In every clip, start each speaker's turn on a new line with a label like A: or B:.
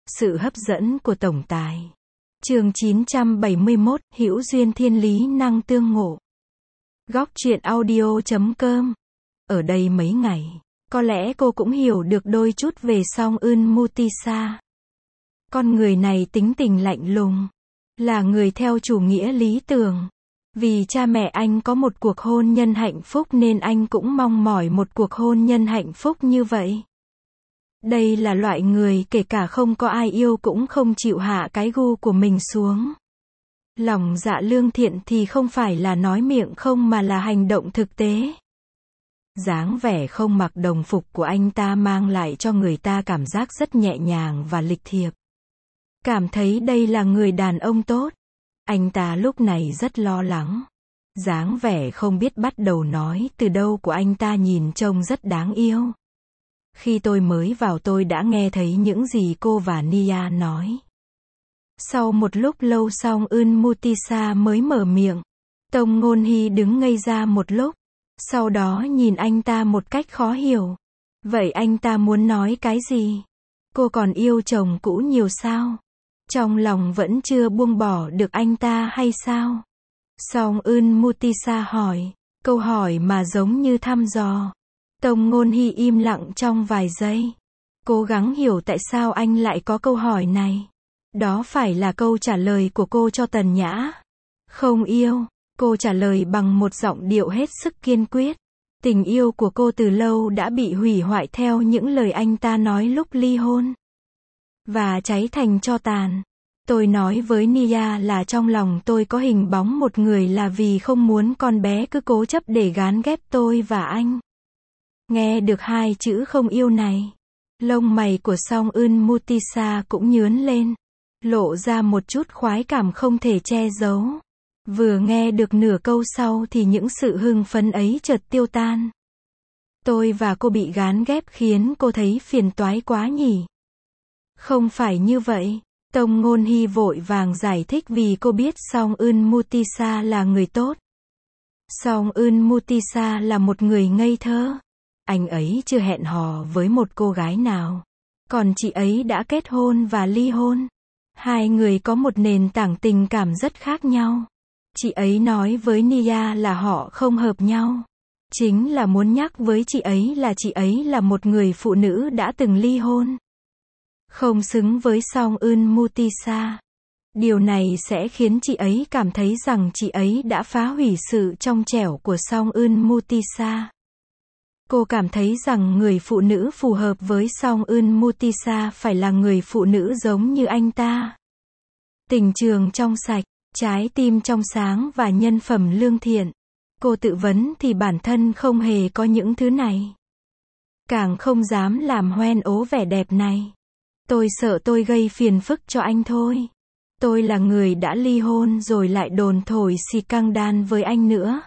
A: Sự hấp dẫn của tổng tài. Chương 971, hữu duyên thiên lý năng tương ngộ. Góc truyện audio.com. Ở đây mấy ngày, có lẽ cô cũng hiểu được đôi chút về Song Eun Mutisa. Con người này tính tình lạnh lùng, là người theo chủ nghĩa lý tưởng. Vì cha mẹ anh có một cuộc hôn nhân hạnh phúc nên anh cũng mong mỏi một cuộc hôn nhân hạnh phúc như vậy. Đây là loại người kể cả không có ai yêu cũng không chịu hạ cái gu của mình xuống. Lòng dạ lương thiện thì không phải là nói miệng không mà là hành động thực tế. Dáng vẻ không mặc đồng phục của anh ta mang lại cho người ta cảm giác rất nhẹ nhàng và lịch thiệp. Cảm thấy đây là người đàn ông tốt. Anh ta lúc này rất lo lắng. Dáng vẻ không biết bắt đầu nói từ đâu của anh ta nhìn trông rất đáng yêu. Khi tôi mới vào tôi đã nghe thấy những gì cô và Nia nói. Sau một lúc lâu Song Eun Mutisa mới mở miệng. Tông Ngôn Hy đứng ngây ra một lúc. Sau đó nhìn anh ta một cách khó hiểu. Vậy anh ta muốn nói cái gì? Cô còn yêu chồng cũ nhiều sao? Trong lòng vẫn chưa buông bỏ được anh ta hay sao? Song Eun Mutisa hỏi. Câu hỏi mà giống như thăm dò. Tông Ngôn Hy im lặng trong vài giây. Cố gắng hiểu tại sao anh lại có câu hỏi này. Đó phải là câu trả lời của cô cho Tần Nhã. Không yêu, cô trả lời bằng một giọng điệu hết sức kiên quyết. Tình yêu của cô từ lâu đã bị hủy hoại theo những lời anh ta nói lúc ly hôn. Và cháy thành tro tàn. Tôi nói với Nia là trong lòng tôi có hình bóng một người là vì không muốn con bé cứ cố chấp để gán ghép tôi và anh. Nghe được hai chữ không yêu này, lông mày của Song Eun Mutisa cũng nhướn lên, lộ ra một chút khoái cảm không thể che giấu. Vừa nghe được nửa câu sau thì những sự hưng phấn ấy chợt tiêu tan. Tôi và cô bị gán ghép khiến cô thấy phiền toái quá nhỉ? Không phải như vậy. Tông Ngôn Hy vội vàng giải thích vì cô biết Song Eun Mutisa là người tốt. Song Eun Mutisa là một người ngây thơ. Anh ấy chưa hẹn hò với một cô gái nào. Còn chị ấy đã kết hôn và ly hôn. Hai người có một nền tảng tình cảm rất khác nhau. Chị ấy nói với Nia là họ không hợp nhau. Chính là muốn nhắc với chị ấy là một người phụ nữ đã từng ly hôn. Không xứng với Song Eun Mutisa. Điều này sẽ khiến chị ấy cảm thấy rằng chị ấy đã phá hủy sự trong trẻo của Song Eun Mutisa. Cô cảm thấy rằng người phụ nữ phù hợp với Song Eun Mutisa phải là người phụ nữ giống như anh ta. Tình trường trong sạch, trái tim trong sáng và nhân phẩm lương thiện. Cô tự vấn thì bản thân không hề có những thứ này. Càng không dám làm hoen ố vẻ đẹp này. Tôi sợ tôi gây phiền phức cho anh thôi. Tôi là người đã ly hôn rồi lại đồn thổi scandal với anh nữa.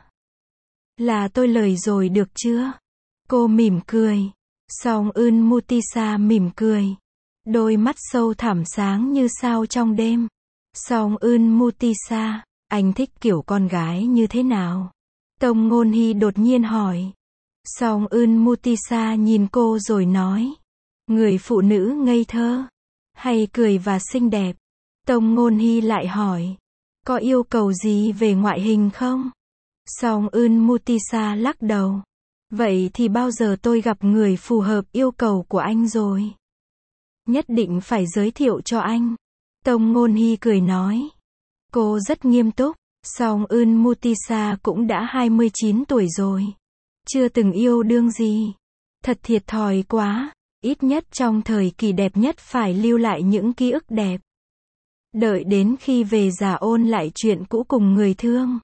A: Là tôi lời rồi được chưa? Cô mỉm cười. Song Eun Mutisa mỉm cười. Đôi mắt sâu thẳm sáng như sao trong đêm. Song Eun Mutisa, anh thích kiểu con gái như thế nào? Tông Ngôn Hy đột nhiên hỏi. Song Eun Mutisa nhìn cô rồi nói. Người phụ nữ ngây thơ, hay cười và xinh đẹp? Tông Ngôn Hy lại hỏi. Có yêu cầu gì về ngoại hình không? Song Eun Mutisa lắc đầu. Vậy thì bao giờ tôi gặp người phù hợp yêu cầu của anh rồi? Nhất định phải giới thiệu cho anh. Tông Ngôn Hy cười nói. Cô rất nghiêm túc. Song Eun Mutisa cũng đã 29 tuổi rồi. Chưa từng yêu đương gì. Thật thiệt thòi quá. Ít nhất trong thời kỳ đẹp nhất phải lưu lại những ký ức đẹp. Đợi đến khi về già ôn lại chuyện cũ cùng người thương.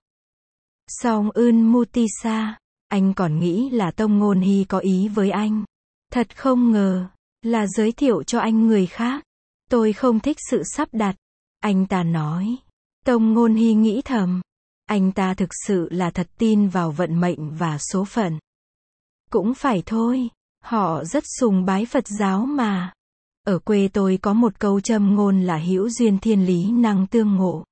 A: Song Eun Mutisa, anh còn nghĩ là Tông Ngôn Hy có ý với anh. Thật không ngờ, là giới thiệu cho anh người khác. Tôi không thích sự sắp đặt. Anh ta nói. Tông Ngôn Hy nghĩ thầm. Anh ta thực sự là thật tin vào vận mệnh và số phận. Cũng phải thôi. Họ rất sùng bái Phật giáo mà. Ở quê tôi có một câu châm ngôn là hữu duyên thiên lý năng tương ngộ.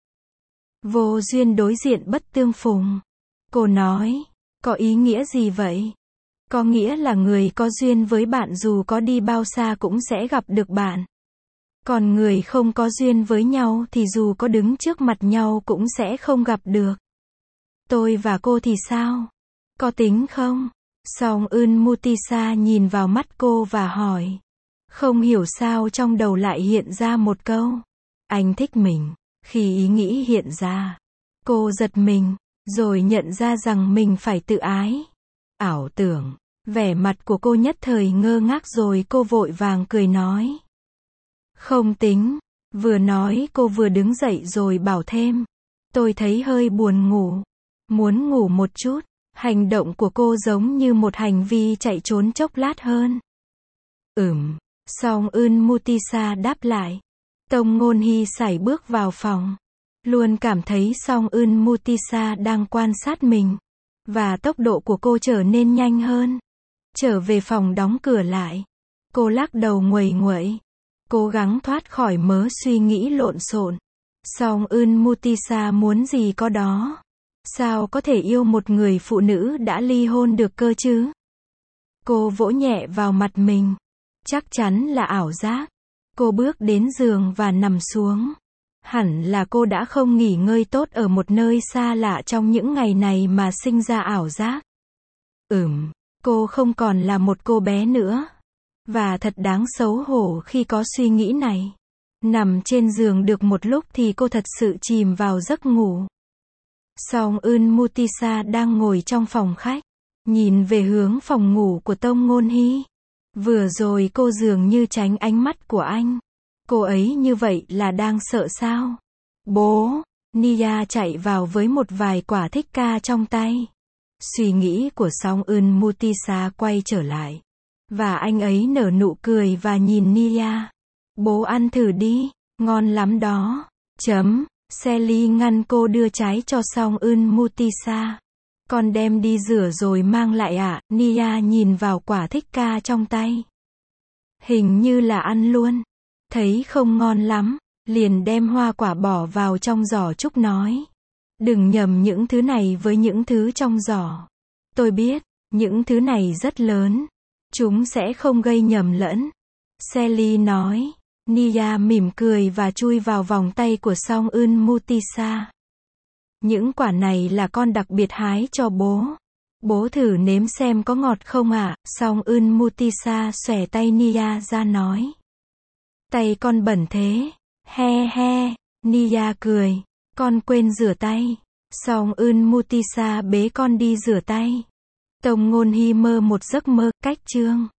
A: Vô duyên đối diện bất tương phùng. Cô nói, có ý nghĩa gì vậy? Có nghĩa là người có duyên với bạn dù có đi bao xa cũng sẽ gặp được bạn. Còn người không có duyên với nhau thì dù có đứng trước mặt nhau cũng sẽ không gặp được. Tôi và cô thì sao? Có tính không? Song Eun Mutisa nhìn vào mắt cô và hỏi. Không hiểu sao trong đầu lại hiện ra một câu. Anh thích mình. Khi ý nghĩ hiện ra, cô giật mình, rồi nhận ra rằng mình phải tự ái. Ảo tưởng. Vẻ mặt của cô nhất thời ngơ ngác rồi cô vội vàng cười nói. Không tính. Vừa nói cô vừa đứng dậy rồi bảo thêm. Tôi thấy hơi buồn ngủ. Muốn ngủ một chút. Hành động của cô giống như một hành vi chạy trốn chốc lát hơn. Song Eun Mutisa đáp lại. Tông Ngôn Hy sải bước vào phòng. Luôn cảm thấy Song Eun Mutisa đang quan sát mình. Và tốc độ của cô trở nên nhanh hơn. Trở về phòng đóng cửa lại. Cô lắc đầu nguầy nguậy. Cố gắng thoát khỏi mớ suy nghĩ lộn xộn. Song Eun Mutisa muốn gì có đó. Sao có thể yêu một người phụ nữ đã ly hôn được cơ chứ? Cô vỗ nhẹ vào mặt mình. Chắc chắn là ảo giác. Cô bước đến giường và nằm xuống. Hẳn là cô đã không nghỉ ngơi tốt ở một nơi xa lạ trong những ngày này mà sinh ra ảo giác. Cô không còn là một cô bé nữa. Và thật đáng xấu hổ khi có suy nghĩ này. Nằm trên giường được một lúc thì cô thật sự chìm vào giấc ngủ. Song Eun Mutisa đang ngồi trong phòng khách. Nhìn về hướng phòng ngủ của Tông Ngôn Hy. Vừa rồi cô dường như tránh ánh mắt của anh. Cô ấy như vậy là đang sợ sao? Bố! Nia chạy vào với một vài quả thích ca trong tay. Suy nghĩ của Song Eun Mutisa quay trở lại. Và anh ấy nở nụ cười và nhìn Nia. Bố ăn thử đi, ngon lắm đó. Sally ngăn cô đưa trái cho Song Eun Mutisa. Con đem đi rửa rồi mang lại ạ. Nia nhìn vào quả thích ca trong tay. Hình như là ăn luôn. Thấy không ngon lắm, liền đem hoa quả bỏ vào trong giỏ trúc nói. Đừng nhầm những thứ này với những thứ trong giỏ. Tôi biết, những thứ này rất lớn. Chúng sẽ không gây nhầm lẫn. Sally nói. Nia mỉm cười và chui vào vòng tay của Song Eun Mutisa. Những quả này là con đặc biệt hái cho bố. Bố thử nếm xem có ngọt không ạ? Song Eun Mutisa xòe tay Nia ra nói. Tay con bẩn thế. He he. Nia cười. Con quên rửa tay. Song Eun Mutisa bế con đi rửa tay. Tông Ngôn Hy mơ một giấc mơ cách chương